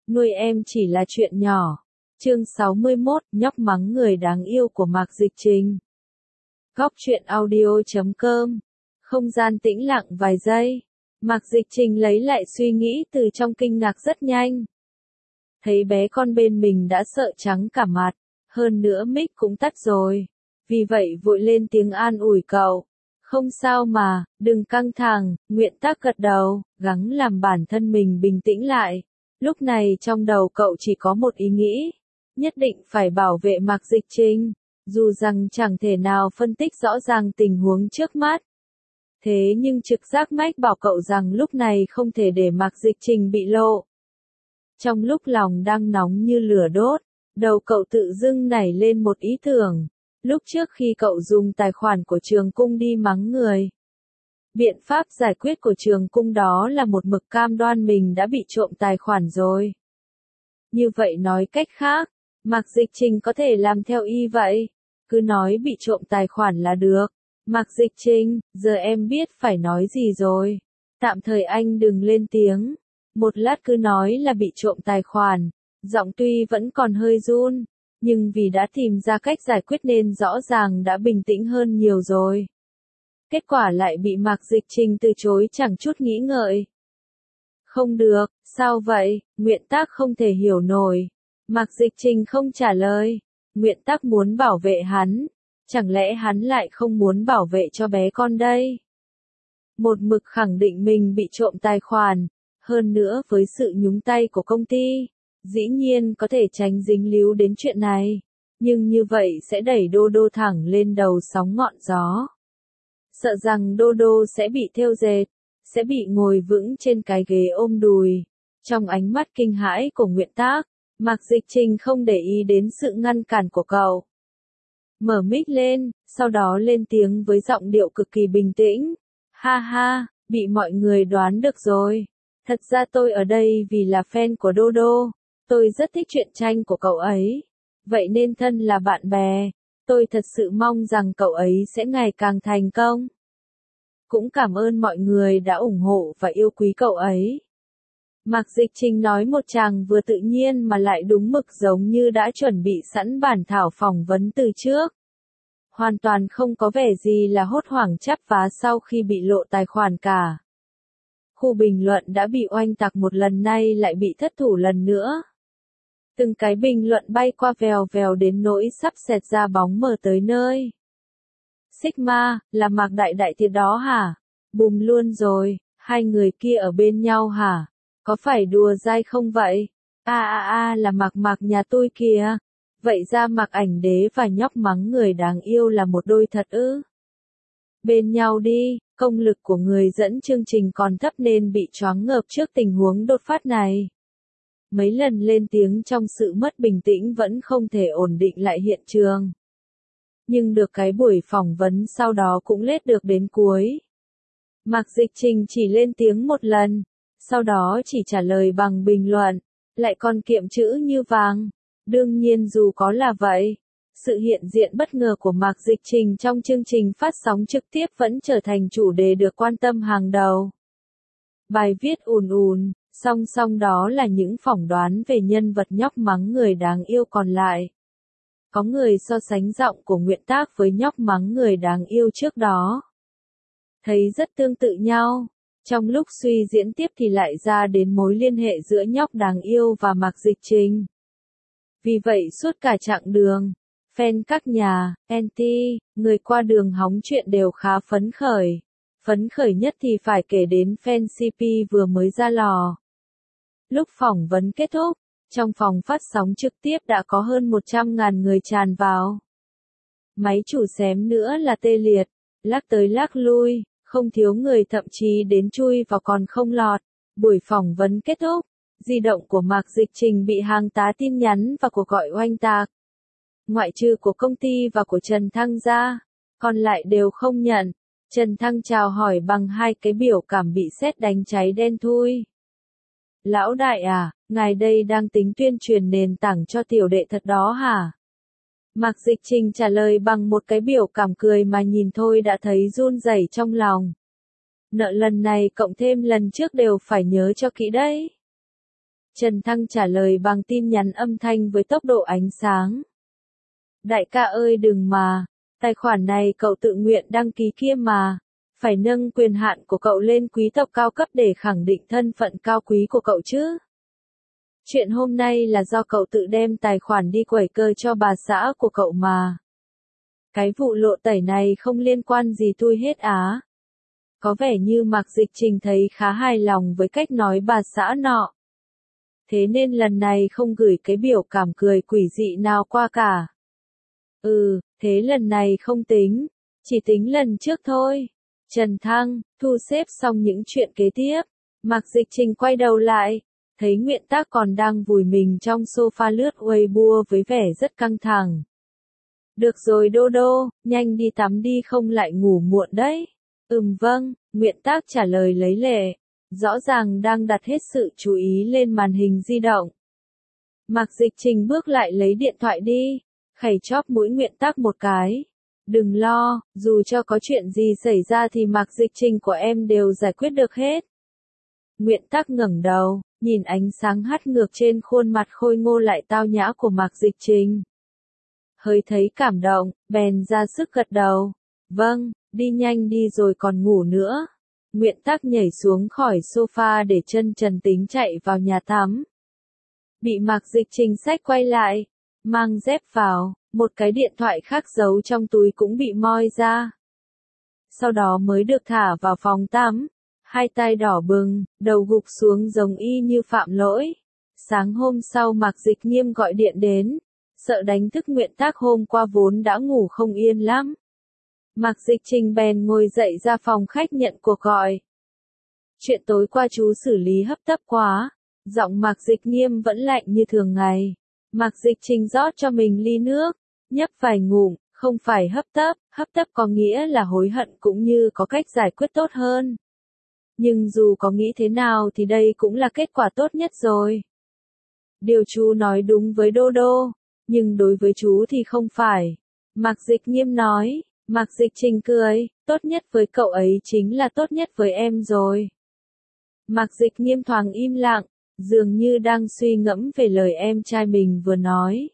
Nuôi em chỉ là chuyện nhỏ. Chương 61, nhóc mắng người đáng yêu của Mạc Dịch Trình. Góc truyện audio.com. Không gian tĩnh lặng vài giây. Mạc Dịch Trình lấy lại suy nghĩ từ trong kinh ngạc rất nhanh. Thấy bé con bên mình đã sợ trắng cả mặt, hơn nữa mic cũng tắt rồi. Vì vậy vội lên tiếng an ủi cậu. Không sao mà, đừng căng thẳng, Nguyện Tác gật đầu, gắng làm bản thân mình bình tĩnh lại. Lúc này trong đầu cậu chỉ có một ý nghĩ, nhất định phải bảo vệ Mạc Dịch Trình, dù rằng chẳng thể nào phân tích rõ ràng tình huống trước mắt. Thế nhưng trực giác mách bảo cậu rằng lúc này không thể để Mạc Dịch Trình bị lộ. Trong lúc lòng đang nóng như lửa đốt, đầu cậu tự dưng nảy lên một ý tưởng. Lúc trước khi cậu dùng tài khoản của trường cung đi mắng người, biện pháp giải quyết của trường cung đó là một mực cam đoan mình đã bị trộm tài khoản rồi. Như vậy nói cách khác, Mạc Dịch Trình có thể làm theo y vậy, cứ nói bị trộm tài khoản là được. Mạc Dịch Trình, giờ em biết phải nói gì rồi. Tạm thời anh đừng lên tiếng. Một lát cứ nói là bị trộm tài khoản. Giọng tuy vẫn còn hơi run, nhưng vì đã tìm ra cách giải quyết nên rõ ràng đã bình tĩnh hơn nhiều rồi. Kết quả lại bị Mạc Dịch Trình từ chối chẳng chút nghĩ ngợi. Không được, sao vậy? Nguyện Tác không thể hiểu nổi. Mạc Dịch Trình không trả lời. Nguyện Tác muốn bảo vệ hắn. Chẳng lẽ hắn lại không muốn bảo vệ cho bé con đây? Một mực khẳng định mình bị trộm tài khoản. Hơn nữa với sự nhúng tay của công ty, dĩ nhiên có thể tránh dính líu đến chuyện này. Nhưng như vậy sẽ đẩy Đô Đô thẳng lên đầu sóng ngọn gió. Sợ rằng Đô Đô sẽ bị thêu dệt, sẽ bị ngồi vững trên cái ghế ôm đùi. Trong ánh mắt kinh hãi của Nguyện Tác, Mạc Dịch Trình không để ý đến sự ngăn cản của cậu. Mở mic lên, sau đó lên tiếng với giọng điệu cực kỳ bình tĩnh. Ha ha, bị mọi người đoán được rồi. Thật ra tôi ở đây vì là fan của Đô Đô. Tôi rất thích truyện tranh của cậu ấy. Vậy nên thân là bạn bè, tôi thật sự mong rằng cậu ấy sẽ ngày càng thành công. Cũng cảm ơn mọi người đã ủng hộ và yêu quý cậu ấy. Mạc Dịch Trình nói một tràng vừa tự nhiên mà lại đúng mực giống như đã chuẩn bị sẵn bản thảo phỏng vấn từ trước. Hoàn toàn không có vẻ gì là hốt hoảng chắp vá sau khi bị lộ tài khoản cả. Khu bình luận đã bị oanh tạc một lần nay lại bị thất thủ lần nữa. Từng cái bình luận bay qua vèo vèo đến nỗi sắp xẹt ra bóng mờ tới nơi. Sigma, là Mạc Đại Đại thiệt đó hả? Bùm luôn rồi, hai người kia ở bên nhau hả? Có phải đùa dai không vậy? Là Mạc Mạc nhà tôi kìa. Vậy ra Mạc Ảnh Đế và nhóc mắng người đáng yêu là một đôi thật ư? Bên nhau đi, công lực của người dẫn chương trình còn thấp nên bị choáng ngợp trước tình huống đột phát này. Mấy lần lên tiếng trong sự mất bình tĩnh vẫn không thể ổn định lại hiện trường. Nhưng được cái buổi phỏng vấn sau đó cũng lết được đến cuối. Mạc Dịch Trình chỉ lên tiếng một lần, sau đó chỉ trả lời bằng bình luận, lại còn kiệm chữ như vàng. Đương nhiên dù có là vậy, sự hiện diện bất ngờ của Mạc Dịch Trình trong chương trình phát sóng trực tiếp vẫn trở thành chủ đề được quan tâm hàng đầu. Bài viết ùn ùn, song song đó là những phỏng đoán về nhân vật nhóc mắng người đáng yêu còn lại. Có người so sánh giọng của Nguyện Tác với nhóc mắng người đáng yêu trước đó. Thấy rất tương tự nhau. Trong lúc suy diễn tiếp thì lại ra đến mối liên hệ giữa nhóc đáng yêu và Mạc Dịch Trình. Vì vậy suốt cả chặng đường, fan các nhà, anti, người qua đường hóng chuyện đều khá phấn khởi. Phấn khởi nhất thì phải kể đến fan CP vừa mới ra lò. Lúc phỏng vấn kết thúc, trong phòng phát sóng trực tiếp đã có hơn 100.000 người tràn vào. Máy chủ xém nữa là tê liệt, lắc tới lắc lui, không thiếu người thậm chí đến chui vào còn không lọt. Buổi phỏng vấn kết thúc, di động của Mạc Dịch Trình bị hàng tá tin nhắn và cuộc gọi oanh tạc. Ngoại trừ của công ty và của Trần Thăng ra, còn lại đều không nhận. Trần Thăng chào hỏi bằng hai cái biểu cảm bị sét đánh cháy đen thui. Lão đại à, ngài đây đang tính tuyên truyền nền tảng cho tiểu đệ thật đó hả? Mạc Dịch Trình trả lời bằng một cái biểu cảm cười mà nhìn thôi đã thấy run rẩy trong lòng. Nợ lần này cộng thêm lần trước đều phải nhớ cho kỹ đấy. Trần Thăng trả lời bằng tin nhắn âm thanh với tốc độ ánh sáng. Đại ca ơi đừng mà, tài khoản này cậu tự nguyện đăng ký kia mà, phải nâng quyền hạn của cậu lên quý tộc cao cấp để khẳng định thân phận cao quý của cậu chứ. Chuyện hôm nay là do cậu tự đem tài khoản đi quẩy cờ cho bà xã của cậu mà. Cái vụ lộ tẩy này không liên quan gì tôi hết á. Có vẻ như Mạc Dịch Trình thấy khá hài lòng với cách nói bà xã nọ. Thế nên lần này không gửi cái biểu cảm cười quỷ dị nào qua cả. Thế lần này không tính, chỉ tính lần trước thôi. Trần Thăng, thu xếp xong những chuyện kế tiếp, Mạc Dịch Trình quay đầu lại, thấy Nguyện Tác còn đang vùi mình trong sofa lướt Weibo với vẻ rất căng thẳng. Được rồi Đô Đô, nhanh đi tắm đi không lại ngủ muộn đấy. Vâng, Nguyện Tác trả lời lấy lệ, rõ ràng đang đặt hết sự chú ý lên màn hình di động. Mạc Dịch Trình bước lại lấy điện thoại đi, khẩy chóp mũi Nguyện Tác một cái. Đừng lo, dù cho có chuyện gì xảy ra thì Mạc Dịch Trình của em đều giải quyết được hết. Nguyện Tác ngẩng đầu, nhìn ánh sáng hắt ngược trên khuôn mặt khôi ngô lại tao nhã của Mạc Dịch Trình. Hơi thấy cảm động, bèn ra sức gật đầu. Vâng, đi nhanh đi rồi còn ngủ nữa. Nguyện Tác nhảy xuống khỏi sofa để chân trần tính chạy vào nhà tắm. Bị Mạc Dịch Trình xách quay lại, mang dép vào, một cái điện thoại khác giấu trong túi cũng bị moi ra. Sau đó mới được thả vào phòng tắm, hai tay đỏ bừng, đầu gục xuống giống y như phạm lỗi. Sáng hôm sau Mạc Dịch Nghiêm gọi điện đến, sợ đánh thức Nguyện Tác hôm qua vốn đã ngủ không yên lắm. Mạc Dịch Trình bèn ngồi dậy ra phòng khách nhận cuộc gọi. Chuyện tối qua chú xử lý hấp tấp quá, giọng Mạc Dịch Nghiêm vẫn lạnh như thường ngày. Mạc Dịch Trình rót cho mình ly nước, nhấp vài ngụm, không phải hấp tấp có nghĩa là hối hận cũng như có cách giải quyết tốt hơn. Nhưng dù có nghĩ thế nào thì đây cũng là kết quả tốt nhất rồi. Điều chú nói đúng với Đô Đô, nhưng đối với chú thì không phải. Mạc Dịch Nghiêm nói. Mạc Dịch Trình cười, tốt nhất với cậu ấy chính là tốt nhất với em rồi. Mạc Dịch Nghiêm thoáng im lặng, dường như đang suy ngẫm về lời em trai mình vừa nói.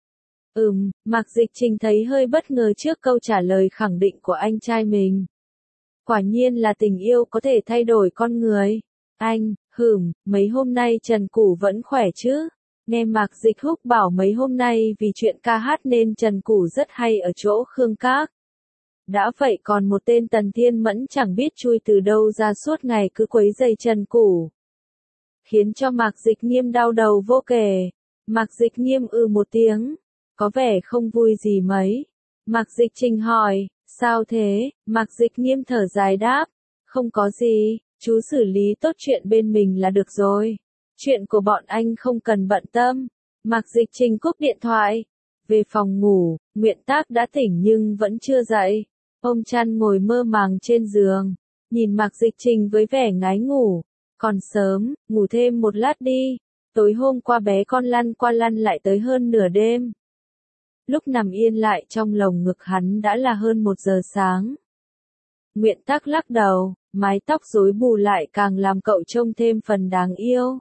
Mạc Dịch Trình thấy hơi bất ngờ trước câu trả lời khẳng định của anh trai mình. Quả nhiên là tình yêu có thể thay đổi con người. Anh, mấy hôm nay Trần Củ vẫn khỏe chứ? Nghe Mạc Dịch Húc bảo mấy hôm nay vì chuyện ca hát nên Trần Củ rất hay ở chỗ Khương Các. Đã vậy còn một tên Tần Thiên Mẫn chẳng biết chui từ đâu ra suốt ngày cứ quấy rầy Trần Củ. Khiến cho Mạc Dịch Nghiêm đau đầu vô kể. Mạc Dịch Nghiêm một tiếng, có vẻ không vui gì mấy. Mạc Dịch Trình hỏi, sao thế? Mạc Dịch Nghiêm thở dài đáp, không có gì, chú xử lý tốt chuyện bên mình là được rồi. Chuyện của bọn anh không cần bận tâm. Mạc Dịch Trình cúp điện thoại. Về phòng ngủ, Nguyện Tác đã tỉnh nhưng vẫn chưa dậy. Ông Trăn ngồi mơ màng trên giường, nhìn Mạc Dịch Trình với vẻ ngái ngủ. Còn sớm, ngủ thêm một lát đi. Tối hôm qua bé con lăn qua lăn lại tới hơn nửa đêm. Lúc nằm yên lại trong lồng ngực hắn đã là hơn 1 giờ sáng. Nguyện Tác lắc đầu, mái tóc rối bù lại càng làm cậu trông thêm phần đáng yêu.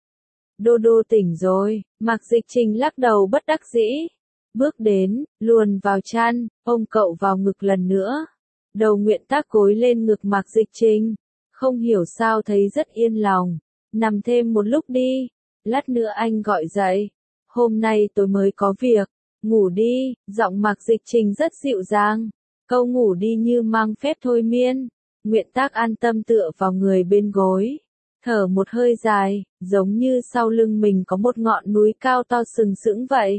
Đô Đô tỉnh rồi, Mạc Dịch Trình lắc đầu bất đắc dĩ. Bước đến, luồn vào chăn, ôm cậu vào ngực lần nữa. Đầu Nguyện Tác gối lên ngực Mạc Dịch Trình. Không hiểu sao thấy rất yên lòng. Nằm thêm một lúc đi. Lát nữa anh gọi dậy. Hôm nay tôi mới có việc. Ngủ đi, giọng Mạc Dịch Trình rất dịu dàng. Câu ngủ đi như mang phép thôi miên. Nguyện Tác an tâm tựa vào người bên gối. Thở một hơi dài, giống như sau lưng mình có một ngọn núi cao to sừng sững vậy.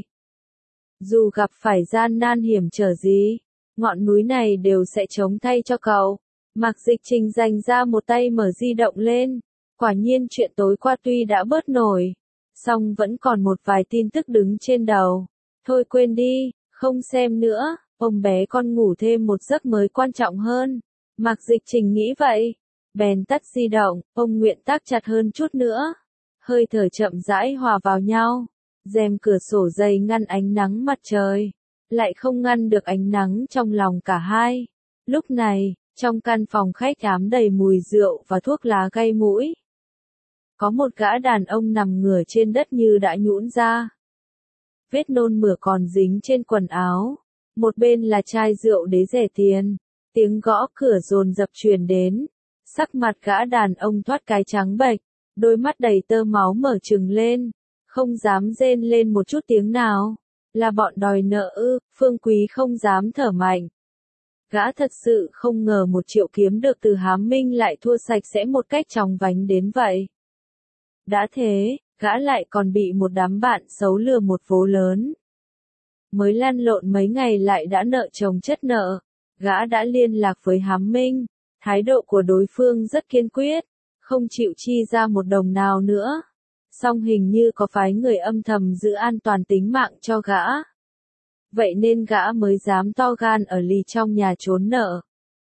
Dù gặp phải gian nan hiểm trở gì, ngọn núi này đều sẽ chống thay cho cậu. Mạc Dịch Trình dành ra một tay mở di động lên. Quả nhiên chuyện tối qua tuy đã bớt nổi, song vẫn còn một vài tin tức đứng trên đầu. Thôi quên đi, không xem nữa, ôm bé con ngủ thêm một giấc mới quan trọng hơn. Mạc Dịch Trình nghĩ vậy, bèn tắt di động, ôm Nguyện Tác chặt hơn chút nữa. Hơi thở chậm rãi hòa vào nhau. Rèm cửa sổ dày ngăn ánh nắng mặt trời, lại không ngăn được ánh nắng trong lòng cả hai. Lúc này, trong căn phòng khách ám đầy mùi rượu và thuốc lá gây mũi. có một gã đàn ông nằm ngửa trên đất như đã nhũn ra. Vết nôn mửa còn dính trên quần áo, một bên là chai rượu đế rẻ tiền, tiếng gõ cửa dồn dập truyền đến, sắc mặt gã đàn ông thoát cái trắng bệch, đôi mắt đầy tơ máu mở trừng lên, không dám rên lên một chút tiếng nào, là bọn đòi nợ ư? Phương Quý không dám thở mạnh. Gã thật sự không ngờ 1 triệu kiếm được từ Hám Minh lại thua sạch sẽ một cách chóng vánh đến vậy. Đã thế, gã lại còn bị một đám bạn xấu lừa một vố lớn. Mới lăn lộn mấy ngày lại đã nợ chồng chất nợ, gã đã liên lạc với Hám Minh, thái độ của đối phương rất kiên quyết, không chịu chi ra 1 đồng nào nữa. Song hình như có phái người âm thầm giữ an toàn tính mạng cho gã. Vậy nên gã mới dám to gan ở lì trong nhà trốn nợ.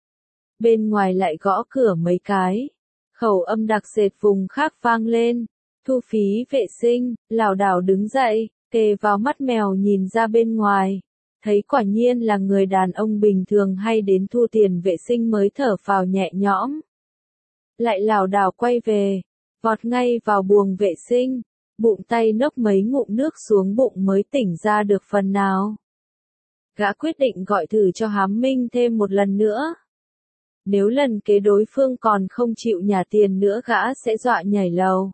Bên ngoài lại gõ cửa mấy cái. Khẩu âm đặc sệt vùng khác vang lên. Thu phí vệ sinh, lảo đảo đứng dậy, kề vào mắt mèo nhìn ra bên ngoài. Thấy quả nhiên là người đàn ông bình thường hay đến thu tiền vệ sinh mới thở phào nhẹ nhõm. Lại lảo đảo quay về, vọt ngay vào buồng vệ sinh, bụng tay nốc mấy ngụm nước xuống bụng mới tỉnh ra được phần nào. Gã quyết định gọi thử cho Hám Minh thêm một lần nữa. Nếu lần kế đối phương còn không chịu nhả tiền nữa gã sẽ dọa nhảy lầu.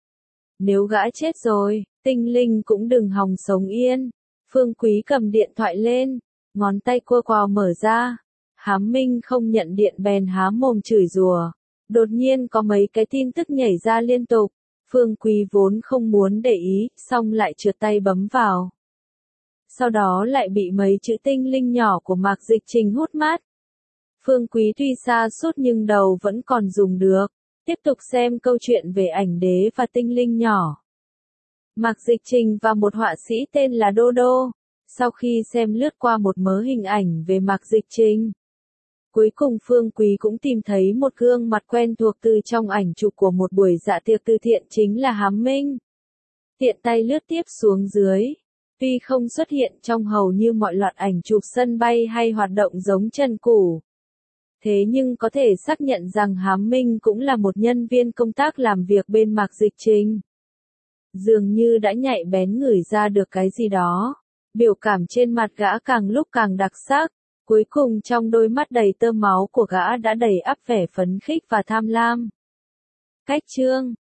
Nếu gã chết rồi, tinh linh cũng đừng hòng sống yên. Phương Quý cầm điện thoại lên, ngón tay cua quào mở ra. Hám Minh không nhận điện bèn há mồm chửi rủa. Đột nhiên có mấy cái tin tức nhảy ra liên tục. Phương Quý vốn không muốn để ý, xong lại trượt tay bấm vào. Sau đó lại bị mấy chữ tinh linh nhỏ của Mạc Dịch Trình hút mắt. Phương Quý tuy xa sút nhưng đầu vẫn còn dùng được. Tiếp tục xem câu chuyện về ảnh đế và tinh linh nhỏ. Mạc Dịch Trình và một họa sĩ tên là Đô Đô. Sau khi xem lướt qua một mớ hình ảnh về Mạc Dịch Trình, cuối cùng Phương Quý cũng tìm thấy một gương mặt quen thuộc từ trong ảnh chụp của một buổi dạ tiệc từ thiện chính là Hám Minh. Tiện tay lướt tiếp xuống dưới. Tuy không xuất hiện trong hầu như mọi loạt ảnh chụp sân bay hay hoạt động giống Trần Củ, thế nhưng có thể xác nhận rằng Hám Minh cũng là một nhân viên công tác làm việc bên Mạc Dịch Trình. Dường như đã nhạy bén ngửi ra được cái gì đó. Biểu cảm trên mặt gã càng lúc càng đặc sắc. Cuối cùng trong đôi mắt đầy tơ máu của gã đã đầy ắp vẻ phấn khích và tham lam. Cách chương